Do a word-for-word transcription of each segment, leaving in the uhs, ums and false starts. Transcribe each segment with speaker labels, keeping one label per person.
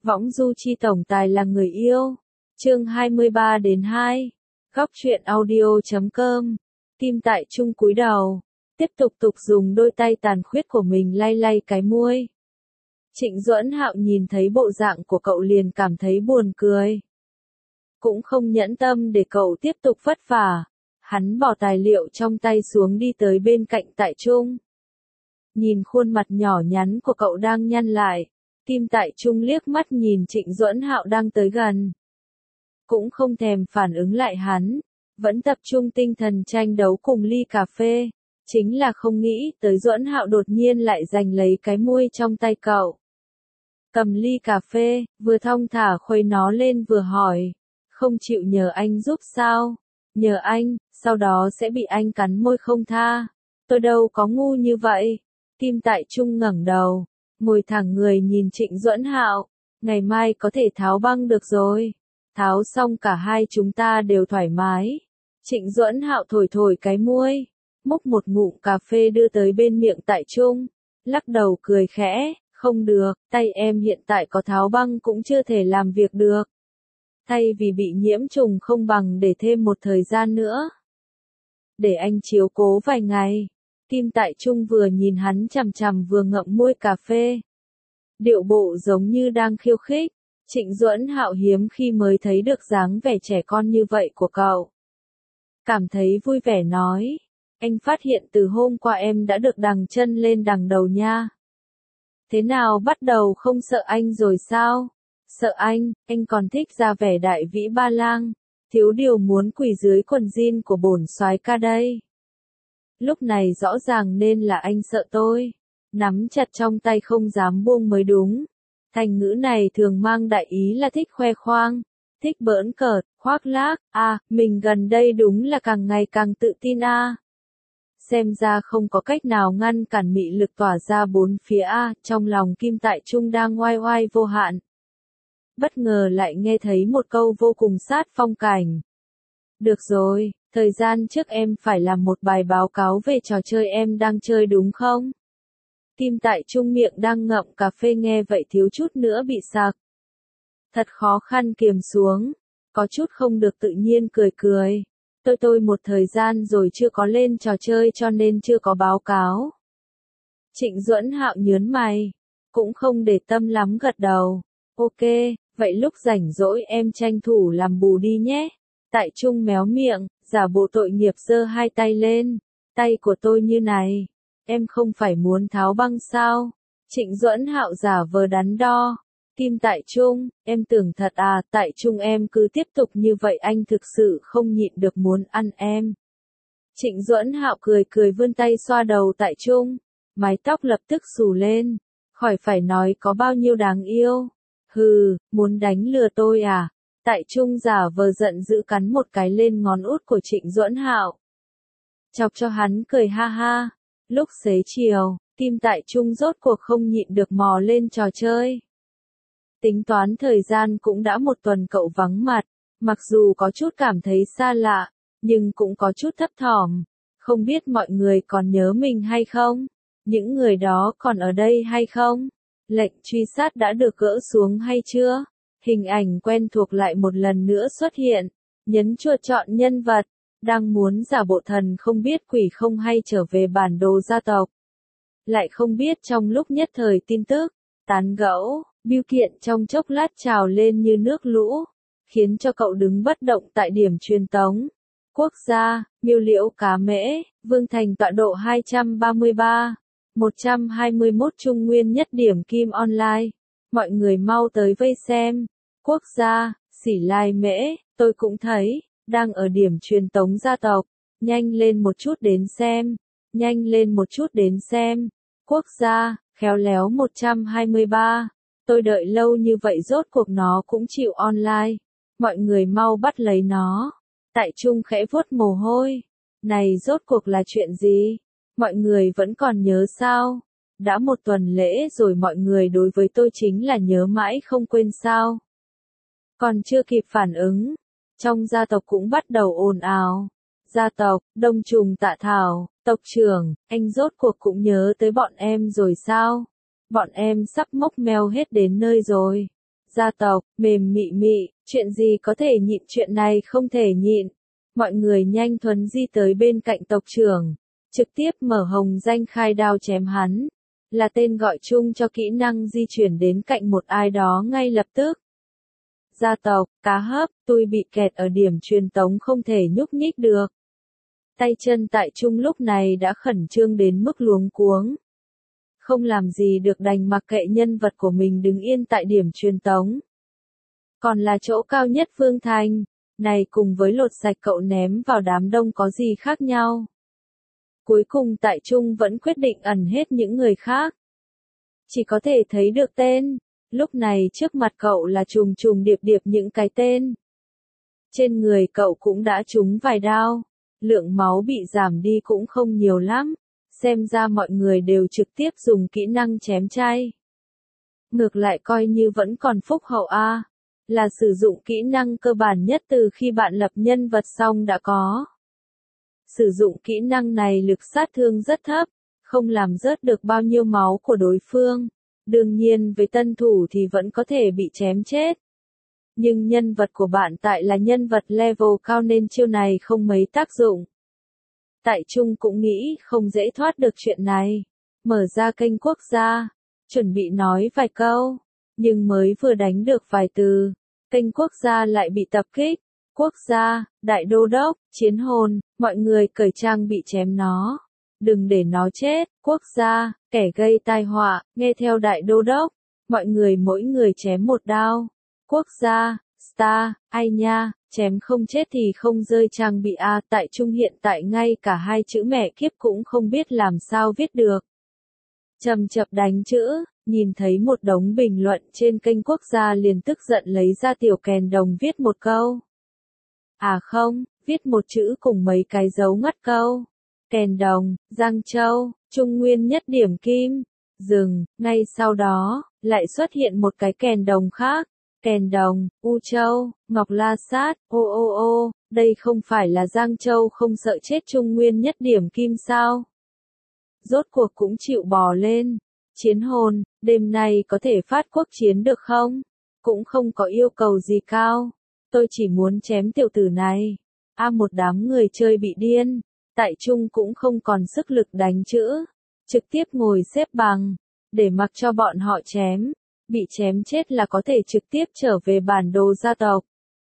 Speaker 1: Võng du chi tổng tài là người yêu. Chương hai mươi ba đến hai. Góc truyện audio chấm com. Kim Tại Trung cúi đầu, tiếp tục tục dùng đôi tay tàn khuyết của mình lay lay cái môi. Trịnh Duẫn Hạo nhìn thấy bộ dạng của cậu liền cảm thấy buồn cười. Cũng không nhẫn tâm để cậu tiếp tục vất vả. Hắn bỏ tài liệu trong tay xuống đi tới bên cạnh Tại Trung. Nhìn khuôn mặt nhỏ nhắn của cậu đang nhăn lại, Kim Tại Trung liếc mắt nhìn Trịnh Duẫn Hạo đang tới gần. Cũng không thèm phản ứng lại hắn, vẫn tập trung tinh thần tranh đấu cùng ly cà phê. Chính là không nghĩ tới Duẫn Hạo đột nhiên lại giành lấy cái muôi trong tay cậu. Cầm ly cà phê, vừa thong thả khuấy nó lên vừa hỏi, không chịu nhờ anh giúp sao? Nhờ anh, sau đó sẽ bị anh cắn môi không tha. Tôi đâu có ngu như vậy. Kim Tại Trung ngẩng đầu, ngồi thẳng người nhìn Trịnh Duẫn Hạo. Ngày mai có thể tháo băng được rồi. Tháo xong cả hai chúng ta đều thoải mái. Trịnh Duẫn Hạo thổi thổi cái muôi, múc một ngụm cà phê đưa tới bên miệng Tại Trung, lắc đầu cười khẽ, không được, tay em hiện tại có tháo băng cũng chưa thể làm việc được. Thay vì bị nhiễm trùng không bằng để thêm một thời gian nữa. Để anh chiếu cố vài ngày. Kim Tại Trung vừa nhìn hắn chằm chằm vừa ngậm môi cà phê. Điệu bộ giống như đang khiêu khích. Trịnh Duẫn Hạo hiếm khi mới thấy được dáng vẻ trẻ con như vậy của cậu. Cảm thấy vui vẻ nói, anh phát hiện từ hôm qua em đã được đằng chân lên đằng đầu nha. Thế nào bắt đầu không sợ anh rồi sao? Sợ anh, anh còn thích ra vẻ đại vĩ ba lang, thiếu điều muốn quỳ dưới quần jean của bổn soái ca đây. Lúc này rõ ràng nên là anh sợ tôi, nắm chặt trong tay không dám buông mới đúng. Thành ngữ này thường mang đại ý là thích khoe khoang, thích bỡn cợt, khoác lác, à, mình gần đây đúng là càng ngày càng tự tin a. À. Xem ra không có cách nào ngăn cản mị lực tỏa ra bốn phía a, à, trong lòng Kim Tại Trung đang oai oai vô hạn. Bất ngờ lại nghe thấy một câu vô cùng sát phong cảnh. Được rồi, thời gian trước em phải làm một bài báo cáo về trò chơi em đang chơi đúng không? Kim Tại Trung miệng đang ngậm cà phê nghe vậy thiếu chút nữa bị sặc. Thật khó khăn kiềm xuống, có chút không được tự nhiên cười cười. Tôi tôi một thời gian rồi chưa có lên trò chơi cho nên chưa có báo cáo. Trịnh Duẫn Hạo nhớn mày, cũng không để tâm lắm gật đầu. Ok, vậy lúc rảnh rỗi em tranh thủ làm bù đi nhé. Tại Trung méo miệng, giả bộ tội nghiệp giơ hai tay lên. Tay của tôi như này. Em không phải muốn tháo băng sao? Trịnh Duẫn Hạo giả vờ đắn đo. Kim Tại Trung, em tưởng thật à? Tại Trung em cứ tiếp tục như vậy anh thực sự không nhịn được muốn ăn em. Trịnh Duẫn Hạo cười cười vươn tay xoa đầu Tại Trung. Mái tóc lập tức xù lên. Khỏi phải nói có bao nhiêu đáng yêu. Hừ, muốn đánh lừa tôi à? Tại Trung giả vờ giận dữ cắn một cái lên ngón út của Trịnh Duẫn Hạo. Chọc cho hắn cười ha ha. Lúc xế chiều, Kim Tại Trung rốt cuộc không nhịn được mò lên trò chơi. Tính toán thời gian cũng đã một tuần cậu vắng mặt, mặc dù có chút cảm thấy xa lạ, nhưng cũng có chút thấp thỏm. Không biết mọi người còn nhớ mình hay không? Những người đó còn ở đây hay không? Lệnh truy sát đã được gỡ xuống hay chưa? Hình ảnh quen thuộc lại một lần nữa xuất hiện. Nhấn chuột chọn nhân vật. Đang muốn giả bộ thần không biết quỷ không hay trở về bản đồ gia tộc. Lại không biết trong lúc nhất thời tin tức, tán gẫu, bưu kiện trong chốc lát trào lên như nước lũ, khiến cho cậu đứng bất động tại điểm truyền tống. Quốc gia, Miêu Liễu Cá Mễ, Vương Thành tọa độ hai trăm ba mươi ba, một trăm hai mươi mốt Trung Nguyên nhất điểm Kim Online. Mọi người mau tới vây xem. Quốc gia, Sỉ Lai Mễ, tôi cũng thấy. Đang ở điểm truyền tống gia tộc, nhanh lên một chút đến xem, nhanh lên một chút đến xem. Quốc gia, khéo léo một trăm hai mươi ba, tôi đợi lâu như vậy rốt cuộc nó cũng chịu online, mọi người mau bắt lấy nó. Tại Trung khẽ vuốt mồ hôi, này rốt cuộc là chuyện gì? Mọi người vẫn còn nhớ sao? Đã một tuần lễ rồi mọi người đối với tôi chính là nhớ mãi không quên sao? Còn chưa kịp phản ứng. Trong gia tộc cũng bắt đầu ồn ào. Gia tộc, Đông Trùng Tạ Thảo, tộc trưởng, anh rốt cuộc cũng nhớ tới bọn em rồi sao? Bọn em sắp mốc meo hết đến nơi rồi. Gia tộc, mềm mị mị, chuyện gì có thể nhịn, chuyện này không thể nhịn. Mọi người nhanh thuấn di tới bên cạnh tộc trưởng, trực tiếp mở hồng danh khai đao chém hắn, là tên gọi chung cho kỹ năng di chuyển đến cạnh một ai đó ngay lập tức. Gia tộc, cá hấp, tôi bị kẹt ở điểm truyền tống không thể nhúc nhích được. Tay chân tại Trung lúc này đã khẩn trương đến mức luống cuống. Không làm gì được đành mặc kệ nhân vật của mình đứng yên tại điểm truyền tống. Còn là chỗ cao nhất Phương Thành, này cùng với lột sạch cậu ném vào đám đông có gì khác nhau. Cuối cùng tại Trung vẫn quyết định ẩn hết những người khác. Chỉ có thể thấy được tên, lúc này trước mặt cậu là trùng trùng điệp điệp những cái tên. Trên người cậu cũng đã trúng vài đao, lượng máu bị giảm đi cũng không nhiều lắm, xem ra mọi người đều trực tiếp dùng kỹ năng chém chay. Ngược lại coi như vẫn còn phúc hậu a, là sử dụng kỹ năng cơ bản nhất từ khi bạn lập nhân vật xong đã có. Sử dụng kỹ năng này lực sát thương rất thấp, không làm rớt được bao nhiêu máu của đối phương. Đương nhiên với tân thủ thì vẫn có thể bị chém chết. Nhưng nhân vật của bạn tại là nhân vật level cao nên chiêu này không mấy tác dụng. Tại Trung cũng nghĩ không dễ thoát được chuyện này. Mở ra kênh quốc gia, chuẩn bị nói vài câu, nhưng mới vừa đánh được vài từ, kênh quốc gia lại bị tập kích. Quốc gia, đại đô đốc, chiến hồn, mọi người cởi trang bị chém nó. Đừng để nó chết, quốc gia, kẻ gây tai họa, nghe theo đại đô đốc. Mọi người mỗi người chém một đao. Quốc gia, star, ai nha, chém không chết thì không rơi trang bị a. Tại Trung hiện tại ngay cả hai chữ mẹ kiếp cũng không biết làm sao viết được. Chầm chập đánh chữ, nhìn thấy một đống bình luận trên kênh quốc gia liền tức giận lấy ra tiểu kèn đồng viết một câu. À không, viết một chữ cùng mấy cái dấu ngắt câu. Kèn đồng, Giang Châu, Trung Nguyên nhất điểm kim, dừng, ngay sau đó, lại xuất hiện một cái kèn đồng khác. Kèn đồng, U Châu, Ngọc La Sát, ô ô ô, đây không phải là Giang Châu không sợ chết Trung Nguyên nhất điểm kim sao? Rốt cuộc cũng chịu bò lên. Chiến hồn, đêm nay có thể phát quốc chiến được không? Cũng không có yêu cầu gì cao. Tôi chỉ muốn chém tiểu tử này. A một đám người chơi bị điên. Tại Trung cũng không còn sức lực đánh chữ. Trực tiếp ngồi xếp bằng. Để mặc cho bọn họ chém. Bị chém chết là có thể trực tiếp trở về bản đồ gia tộc.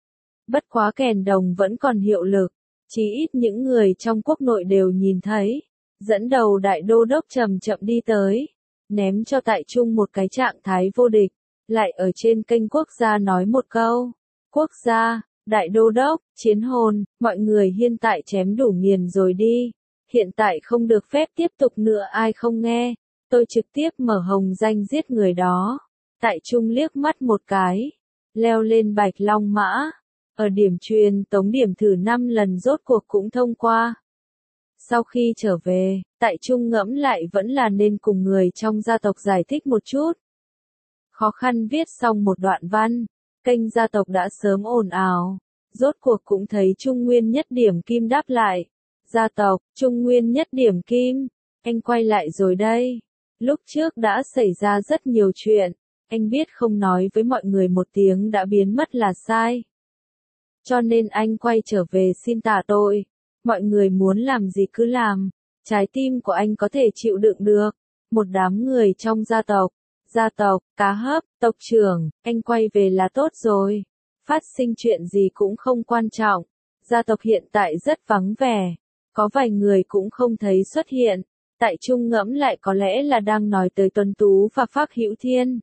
Speaker 1: Bất quá kèn đồng vẫn còn hiệu lực. Chí ít những người trong quốc nội đều nhìn thấy. Dẫn đầu đại đô đốc chậm chậm đi tới. Ném cho tại Trung một cái trạng thái vô địch. Lại ở trên kênh quốc gia nói một câu. Quốc gia, đại đô đốc, chiến hồn, mọi người hiện tại chém đủ nghiền rồi đi. Hiện tại không được phép tiếp tục nữa, ai không nghe. Tôi trực tiếp mở hồng danh giết người đó. Tại Trung liếc mắt một cái. Leo lên Bạch Long Mã. Ở điểm truyền tống điểm thử năm lần rốt cuộc cũng thông qua. Sau khi trở về, tại Trung ngẫm lại vẫn là nên cùng người trong gia tộc giải thích một chút. Khó khăn viết xong một đoạn văn. Kênh gia tộc đã sớm ồn ào. Rốt cuộc cũng thấy Trung Nguyên nhất điểm kim đáp lại. Gia tộc, Trung Nguyên nhất điểm kim. Anh quay lại rồi đây. Lúc trước đã xảy ra rất nhiều chuyện. Anh biết không nói với mọi người một tiếng đã biến mất là sai. Cho nên anh quay trở về xin tả tội. Mọi người muốn làm gì cứ làm. Trái tim của anh có thể chịu đựng được. Một đám người trong gia tộc. Gia tộc, cá hấp, tộc trưởng, anh quay về là tốt rồi. Phát sinh chuyện gì cũng không quan trọng. Gia tộc hiện tại rất vắng vẻ. Có vài người cũng không thấy xuất hiện. Tại Trung ngẫm lại có lẽ là đang nói tới Tuấn Tú và Phác Hữu Thiên.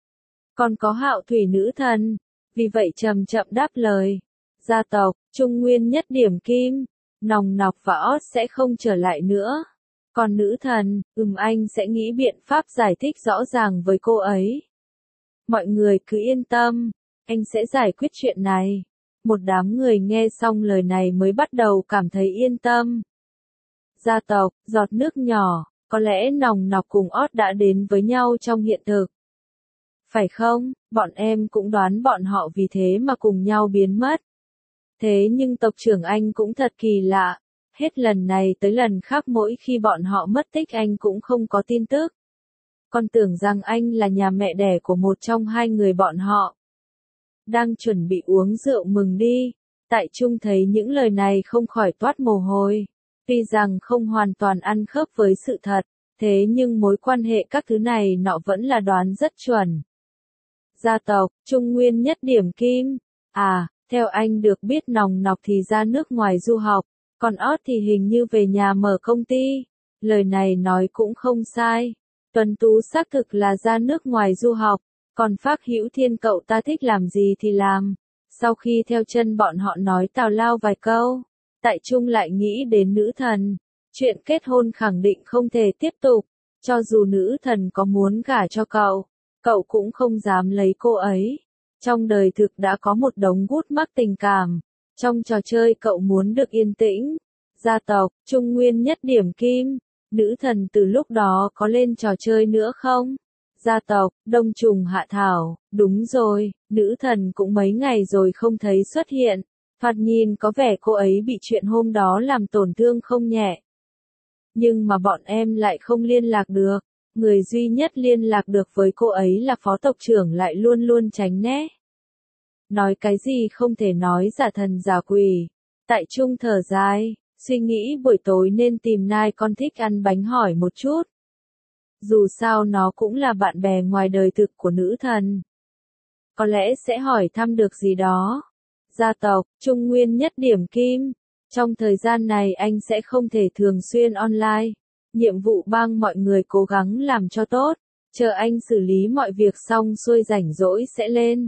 Speaker 1: Còn có Hạo Thủy nữ thần. Vì vậy chậm chậm đáp lời. Gia tộc, Trung Nguyên nhất điểm kim. Nòng nọc và ót sẽ không trở lại nữa. Còn nữ thần, ừm anh sẽ nghĩ biện pháp giải thích rõ ràng với cô ấy. Mọi người cứ yên tâm, anh sẽ giải quyết chuyện này. Một đám người nghe xong lời này mới bắt đầu cảm thấy yên tâm. Gia tộc, giọt nước nhỏ, có lẽ nòng nọc cùng ót đã đến với nhau trong hiện thực. Phải không, bọn em cũng đoán bọn họ vì thế mà cùng nhau biến mất. Thế nhưng tộc trưởng anh cũng thật kỳ lạ. Hết lần này tới lần khác mỗi khi bọn họ mất tích anh cũng không có tin tức. Con tưởng rằng anh là nhà mẹ đẻ của một trong hai người bọn họ. đang chuẩn bị uống rượu mừng đi. Tại Trung thấy những lời này không khỏi toát mồ hôi. Tuy rằng không hoàn toàn ăn khớp với sự thật, thế nhưng mối quan hệ các thứ này nọ vẫn là đoán rất chuẩn. Gia tộc, Trung Nguyên nhất điểm kim. À, theo anh được biết nòng nọc thì ra nước ngoài du học, còn ót thì hình như về nhà mở công ty. Lời này nói cũng không sai. Tuấn Tú xác thực là ra nước ngoài du học, còn Phác Hữu Thiên cậu ta thích làm gì thì làm. Sau khi theo chân bọn họ nói tào lao vài câu, Tại Trung lại nghĩ đến nữ thần. Chuyện kết hôn khẳng định không thể tiếp tục, cho dù nữ thần có muốn gả cho cậu, cậu cũng không dám lấy cô ấy. Trong đời thực đã có một đống gút mắc tình cảm, trong trò chơi cậu muốn được yên tĩnh. Gia tộc, Trung Nguyên nhất điểm kim, nữ thần từ lúc đó có lên trò chơi nữa không? Gia tộc, Đông Trùng Hạ Thảo, đúng rồi, nữ thần cũng mấy ngày rồi không thấy xuất hiện. Thoạt nhìn có vẻ cô ấy bị chuyện hôm đó làm tổn thương không nhẹ. Nhưng mà bọn em lại không liên lạc được. Người duy nhất liên lạc được với cô ấy là phó tộc trưởng lại luôn luôn tránh né. Nói cái gì không thể nói giả thần giả quỷ. Tại Trung thở dài, suy nghĩ buổi tối nên tìm nai con thích ăn bánh hỏi một chút. Dù sao nó cũng là bạn bè ngoài đời thực của nữ thần. Có lẽ sẽ hỏi thăm được gì đó. Gia tộc, Trung Nguyên nhất điểm kim. Trong thời gian này anh sẽ không thể thường xuyên online. Nhiệm vụ bang mọi người cố gắng làm cho tốt. Chờ anh xử lý mọi việc xong xuôi rảnh rỗi sẽ lên.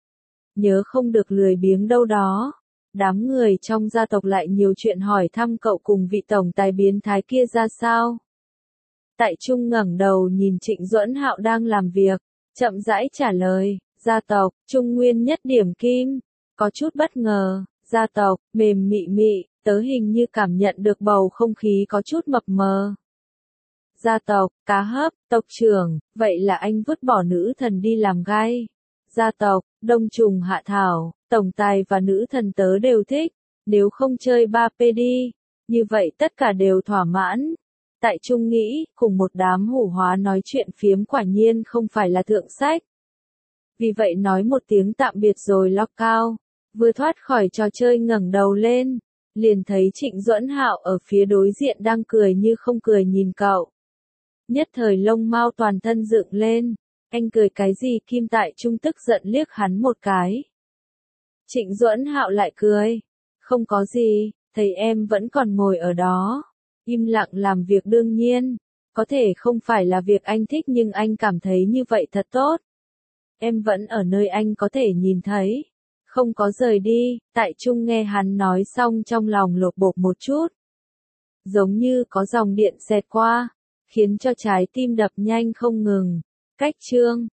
Speaker 1: Nhớ không được lười biếng đâu đó. Đám người trong gia tộc lại nhiều chuyện hỏi thăm cậu cùng vị tổng tài biến thái kia ra sao. Tại Trung ngẩng đầu nhìn Trịnh Duẫn Hạo đang làm việc, chậm rãi trả lời, gia tộc, Trung Nguyên nhất điểm kim. Có chút bất ngờ, gia tộc, mềm mị mị, tớ hình như cảm nhận được bầu không khí có chút mập mờ. Gia tộc, cá hấp, tộc trưởng, vậy là anh vứt bỏ nữ thần đi làm gai. Gia tộc, Đông Trùng Hạ Thảo, tổng tài và nữ thần tớ đều thích, nếu không chơi ba pê đi, như vậy tất cả đều thỏa mãn. Tại Trung nghĩ, cùng một đám hủ hóa nói chuyện phiếm quả nhiên không phải là thượng sách. Vì vậy nói một tiếng tạm biệt rồi log cao, vừa thoát khỏi trò chơi ngẩng đầu lên, liền thấy Trịnh Duẫn Hạo ở phía đối diện đang cười như không cười nhìn cậu. Nhất thời lông mao toàn thân dựng lên, anh cười cái gì? Kim Tại Trung tức giận liếc hắn một cái. Trịnh Duẫn Hạo lại cười, không có gì, thấy em vẫn còn ngồi ở đó, im lặng làm việc đương nhiên, có thể không phải là việc anh thích nhưng anh cảm thấy như vậy thật tốt. Em vẫn ở nơi anh có thể nhìn thấy, không có rời đi. Tại Trung nghe hắn nói xong trong lòng lột bột một chút. Giống như có dòng điện xẹt qua, khiến cho trái tim đập nhanh không ngừng. Cách chương